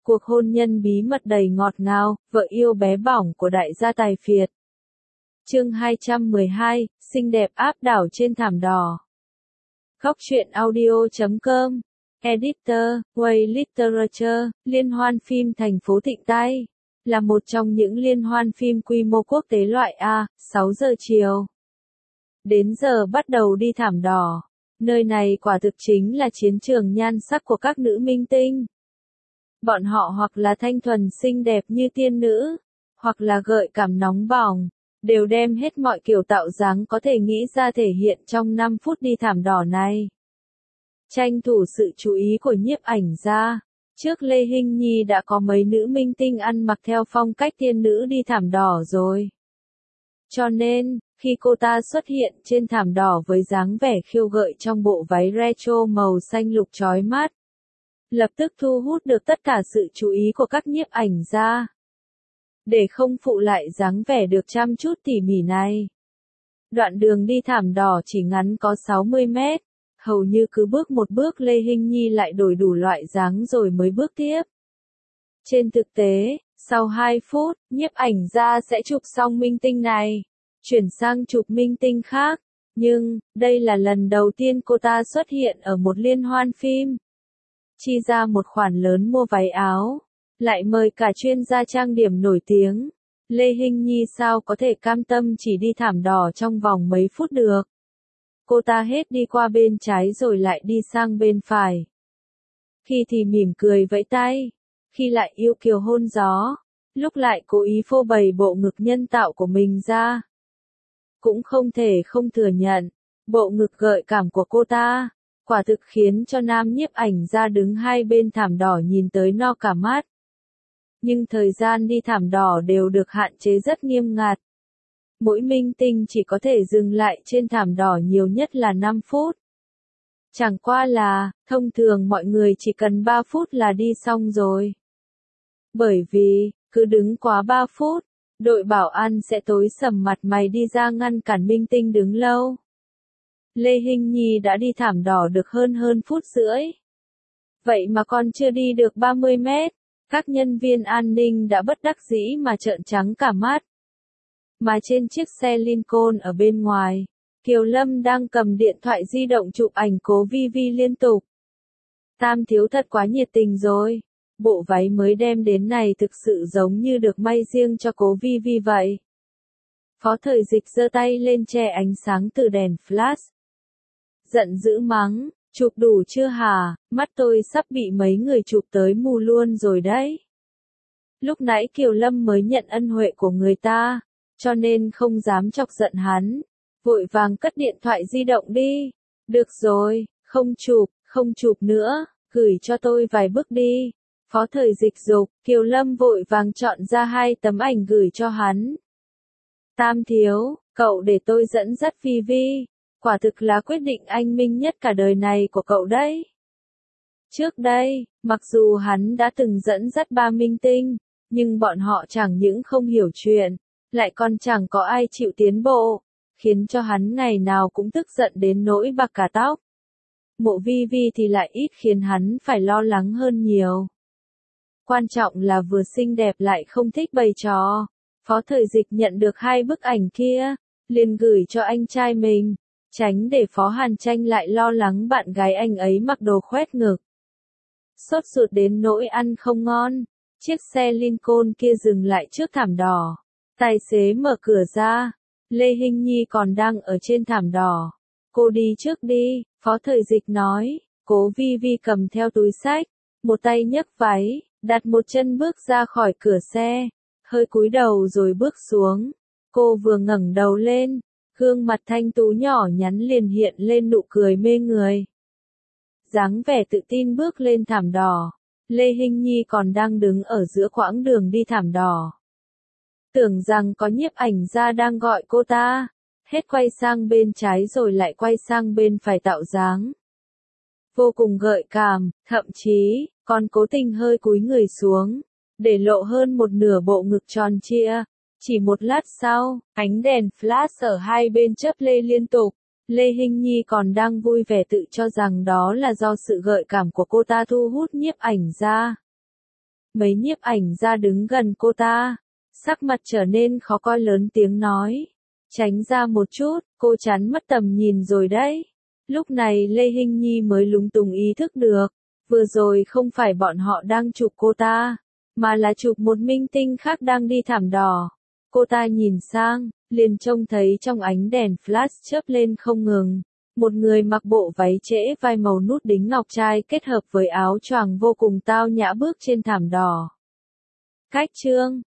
Cuộc hôn nhân bí mật đầy ngọt ngào, vợ yêu bé bỏng của đại gia tài phiệt. Chương 212, xinh đẹp áp đảo trên thảm đỏ. Góc truyện audio.com, Editor, Way Literature, Liên hoan phim thành phố Thịnh Tây, là một trong những liên hoan phim quy mô quốc tế loại A, 6 giờ chiều. Đến giờ bắt đầu đi thảm đỏ. Nơi này quả thực chính là chiến trường nhan sắc của các nữ minh tinh. Bọn họ hoặc là thanh thuần xinh đẹp như tiên nữ, hoặc là gợi cảm nóng bỏng, đều đem hết mọi kiểu tạo dáng có thể nghĩ ra thể hiện trong 5 phút đi thảm đỏ này. Tranh thủ sự chú ý của nhiếp ảnh gia, trước Lê Hinh Nhi đã có mấy nữ minh tinh ăn mặc theo phong cách tiên nữ đi thảm đỏ rồi. Cho nên, khi cô ta xuất hiện trên thảm đỏ với dáng vẻ khiêu gợi trong bộ váy retro màu xanh lục chói mắt, lập tức thu hút được tất cả sự chú ý của các nhiếp ảnh gia. Để không phụ lại dáng vẻ được chăm chút tỉ mỉ này, đoạn đường đi thảm đỏ chỉ ngắn có 60 mét, hầu như cứ bước một bước Lê Hinh Nhi lại đổi đủ loại dáng rồi mới bước tiếp. Trên thực tế, sau 2 phút, nhiếp ảnh gia sẽ chụp xong minh tinh này, chuyển sang chụp minh tinh khác, nhưng, đây là lần đầu tiên cô ta xuất hiện ở một liên hoan phim. Chi ra một khoản lớn mua váy áo, lại mời cả chuyên gia trang điểm nổi tiếng. Lê Hinh Nhi sao có thể cam tâm chỉ đi thảm đỏ trong vòng mấy phút được. Cô ta hết đi qua bên trái rồi lại đi sang bên phải. Khi thì mỉm cười vẫy tay, khi lại yêu kiều hôn gió, lúc lại cố ý phô bày bộ ngực nhân tạo của mình ra. Cũng không thể không thừa nhận, bộ ngực gợi cảm của cô ta, quả thực khiến cho nam nhiếp ảnh gia đứng hai bên thảm đỏ nhìn tới no cả mắt. Nhưng thời gian đi thảm đỏ đều được hạn chế rất nghiêm ngặt. Mỗi minh tinh chỉ có thể dừng lại trên thảm đỏ nhiều nhất là 5 phút. Chẳng qua là, thông thường mọi người chỉ cần 3 phút là đi xong rồi. Bởi vì, cứ đứng quá 3 phút, đội bảo an sẽ tối sầm mặt mày đi ra ngăn cản minh tinh đứng lâu. Lê Hinh Nhi đã đi thảm đỏ được hơn phút rưỡi. Vậy mà còn chưa đi được 30 mét, các nhân viên an ninh đã bất đắc dĩ mà trợn trắng cả mắt. Mà trên chiếc xe Lincoln ở bên ngoài, Kiều Lâm đang cầm điện thoại di động chụp ảnh Cố Vi Vi liên tục. Tam thiếu thật quá nhiệt tình rồi. Bộ váy mới đem đến này thực sự giống như được may riêng cho Cố Vi Vi vậy. Phó Thời Dịch giơ tay lên che ánh sáng từ đèn flash. Giận dữ mắng, chụp đủ chưa hả, mắt tôi sắp bị mấy người chụp tới mù luôn rồi đấy. Lúc nãy Kiều Lâm mới nhận ân huệ của người ta, cho nên không dám chọc giận hắn, vội vàng cất điện thoại di động đi. Được rồi, không chụp nữa, gửi cho tôi vài bức đi. Phó Thời Dịch giục, Kiều Lâm vội vàng chọn ra 2 tấm ảnh gửi cho hắn. Tam thiếu, cậu để tôi dẫn dắt Vi Vi, quả thực là quyết định anh minh nhất cả đời này của cậu đấy. Trước đây, mặc dù hắn đã từng dẫn dắt 3 minh tinh, nhưng bọn họ chẳng những không hiểu chuyện, lại còn chẳng có ai chịu tiến bộ, khiến cho hắn ngày nào cũng tức giận đến nỗi bạc cả tóc. Mộ Vi Vi thì lại ít khiến hắn phải lo lắng hơn nhiều. Quan trọng là vừa xinh đẹp lại không thích bày trò. Phó Thời Dịch nhận được 2 bức ảnh kia, liền gửi cho anh trai mình, tránh để Phó Hàn Tranh lại lo lắng bạn gái anh ấy mặc đồ khoét ngực. Sốt ruột đến nỗi ăn không ngon, chiếc xe Lincoln kia dừng lại trước thảm đỏ. Tài xế mở cửa ra, Lê Hinh Nhi còn đang ở trên thảm đỏ. Cô đi trước đi, Phó Thời Dịch nói. Cố Vi Vi cầm theo túi xách, một tay nhấc váy, đặt một chân bước ra khỏi cửa xe, hơi cúi đầu rồi bước xuống. Cô vừa ngẩng đầu lên, gương mặt thanh tú nhỏ nhắn liền hiện lên nụ cười mê người. Dáng vẻ tự tin bước lên thảm đỏ, Lê Hinh Nhi còn đang đứng ở giữa quãng đường đi thảm đỏ. Tưởng rằng có nhiếp ảnh gia đang gọi cô ta, hết quay sang bên trái rồi lại quay sang bên phải tạo dáng. Vô cùng gợi cảm, thậm chí, còn cố tình hơi cúi người xuống, để lộ hơn một nửa bộ ngực tròn trịa. Chỉ một lát sau, ánh đèn flash ở hai bên chớp lê liên tục. Lê Hinh Nhi còn đang vui vẻ tự cho rằng đó là do sự gợi cảm của cô ta thu hút nhiếp ảnh gia. Mấy nhiếp ảnh gia đứng gần cô ta, sắc mặt trở nên khó coi lớn tiếng nói. Tránh ra một chút, cô chán mất tầm nhìn rồi đấy. Lúc này Lê Hinh Nhi mới lúng túng ý thức được, vừa rồi không phải bọn họ đang chụp cô ta, mà là chụp một minh tinh khác đang đi thảm đỏ. Cô ta nhìn sang, liền trông thấy trong ánh đèn flash chớp lên không ngừng, một người mặc bộ váy trễ vai màu nút đính ngọc trai kết hợp với áo choàng vô cùng tao nhã bước trên thảm đỏ. Cách chương